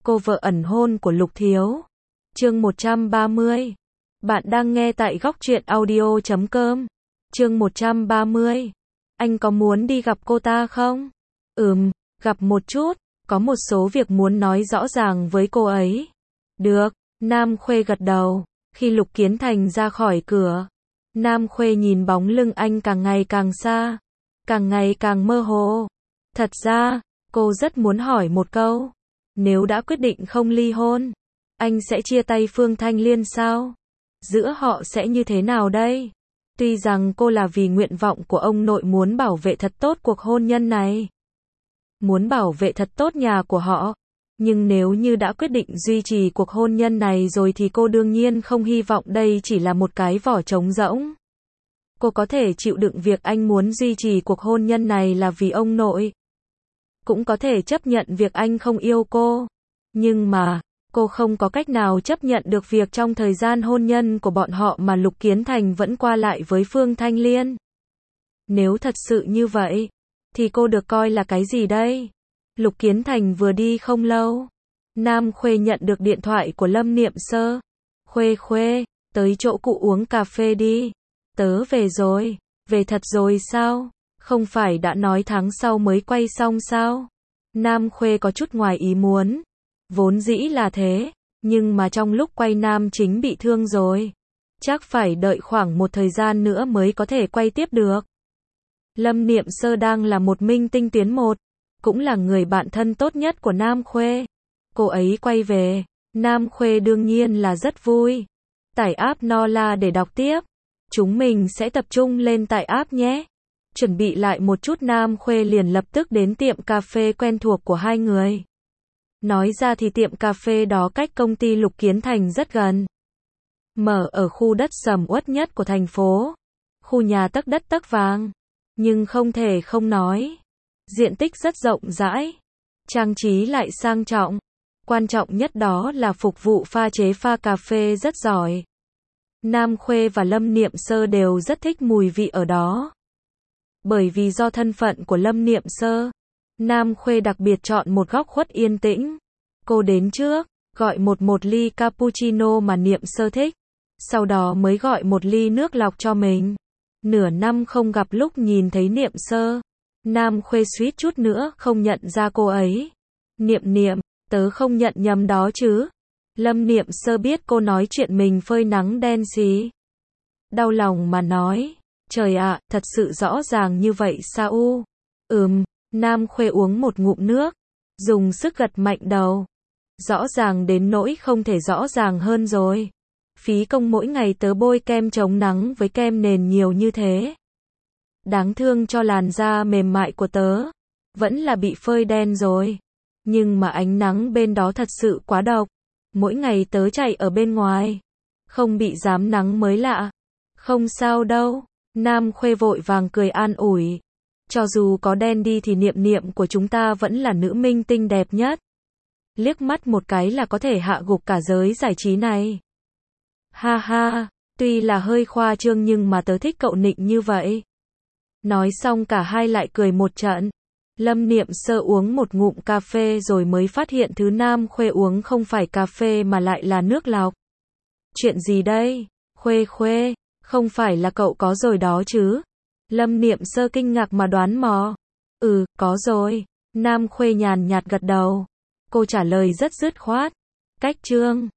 cô vợ ẩn hôn của Lục Thiếu. Chương 130. Bạn đang nghe tại Góc Truyện Audio.com. Chương 130. Anh có muốn đi gặp cô ta không? Gặp một chút, có một số việc muốn nói rõ ràng với cô ấy. Được, Nam Khuê gật đầu. Khi Lục Kiến Thành ra khỏi cửa, Nam Khuê nhìn bóng lưng anh càng ngày càng xa, càng ngày càng mơ hồ. Thật ra, cô rất muốn hỏi một câu. Nếu đã quyết định không ly hôn, anh sẽ chia tay Phương Thanh Liên sao? Giữa họ sẽ như thế nào đây? Tuy rằng cô là vì nguyện vọng của ông nội muốn bảo vệ thật tốt cuộc hôn nhân này, muốn bảo vệ thật tốt nhà của họ, nhưng nếu như đã quyết định duy trì cuộc hôn nhân này rồi thì cô đương nhiên không hy vọng đây chỉ là một cái vỏ trống rỗng. Cô có thể chịu đựng việc anh muốn duy trì cuộc hôn nhân này là vì ông nội, cũng có thể chấp nhận việc anh không yêu cô. Nhưng mà, cô không có cách nào chấp nhận được việc trong thời gian hôn nhân của bọn họ mà Lục Kiến Thành vẫn qua lại với Phương Thanh Liên. Nếu thật sự như vậy, thì cô được coi là cái gì đây? Lục Kiến Thành vừa đi không lâu, Nam Khuê nhận được điện thoại của Lâm Niệm Sơ. Khuê, tới chỗ cụ uống cà phê đi. Tớ về rồi. Về thật rồi sao? Không phải đã nói tháng sau mới quay xong sao? Nam Khuê có chút ngoài ý muốn. Vốn dĩ là thế, nhưng mà trong lúc quay Nam chính bị thương rồi. Chắc phải đợi khoảng một thời gian nữa mới có thể quay tiếp được. Lâm Niệm Sơ đang là một minh tinh tuyến một, cũng là người bạn thân tốt nhất của Nam Khuê. Cô ấy quay về, Nam Khuê đương nhiên là rất vui. Tải app Nola để đọc tiếp. Chúng mình sẽ tập trung lên tải app nhé. Chuẩn bị lại một chút, Nam Khuê liền lập tức đến tiệm cà phê quen thuộc của hai người. Nói ra thì tiệm cà phê đó cách công ty Lục Kiến Thành rất gần. Mở ở khu đất sầm uất nhất của thành phố. Khu nhà tấc đất tấc vàng. Nhưng không thể không nói, diện tích rất rộng rãi, trang trí lại sang trọng. Quan trọng nhất đó là phục vụ pha chế pha cà phê rất giỏi. Nam Khuê và Lâm Niệm Sơ đều rất thích mùi vị ở đó. Bởi vì do thân phận của Lâm Niệm Sơ, Nam Khuê đặc biệt chọn một góc khuất yên tĩnh. Cô đến trước, gọi một ly cappuccino mà Niệm Sơ thích, sau đó mới gọi một ly nước lọc cho mình. Nửa năm không gặp, lúc nhìn thấy Niệm Sơ, Nam Khuê suýt chút nữa không nhận ra cô ấy. Niệm, tớ không nhận nhầm đó chứ? Lâm Niệm Sơ biết cô nói chuyện mình phơi nắng đen xì. Đau lòng mà nói, trời ạ, thật sự rõ ràng như vậy sao u? Nam Khuê uống một ngụm nước, dùng sức gật mạnh đầu. Rõ ràng đến nỗi không thể rõ ràng hơn rồi. Phí công mỗi ngày tớ bôi kem chống nắng với kem nền nhiều như thế. Đáng thương cho làn da mềm mại của tớ. Vẫn là bị phơi đen rồi. Nhưng mà ánh nắng bên đó thật sự quá độc. Mỗi ngày tớ chạy ở bên ngoài, không bị rám nắng mới lạ. Không sao đâu. Nam Khuê vội vàng cười an ủi. Cho dù có đen đi thì Niệm của chúng ta vẫn là nữ minh tinh đẹp nhất. Liếc mắt một cái là có thể hạ gục cả giới giải trí này. Ha ha, tuy là hơi khoa trương nhưng mà tớ thích cậu nịnh như vậy. Nói xong cả hai lại cười một trận. Lâm Niệm Sơ uống một ngụm cà phê rồi mới phát hiện thứ Nam Khuê uống không phải cà phê mà lại là nước lọc. Chuyện gì đây? Khuê, không phải là cậu có rồi đó chứ? Lâm Niệm Sơ kinh ngạc mà đoán mò. Có rồi. Nam Khuê nhàn nhạt gật đầu. Cô trả lời rất dứt khoát. Cách chương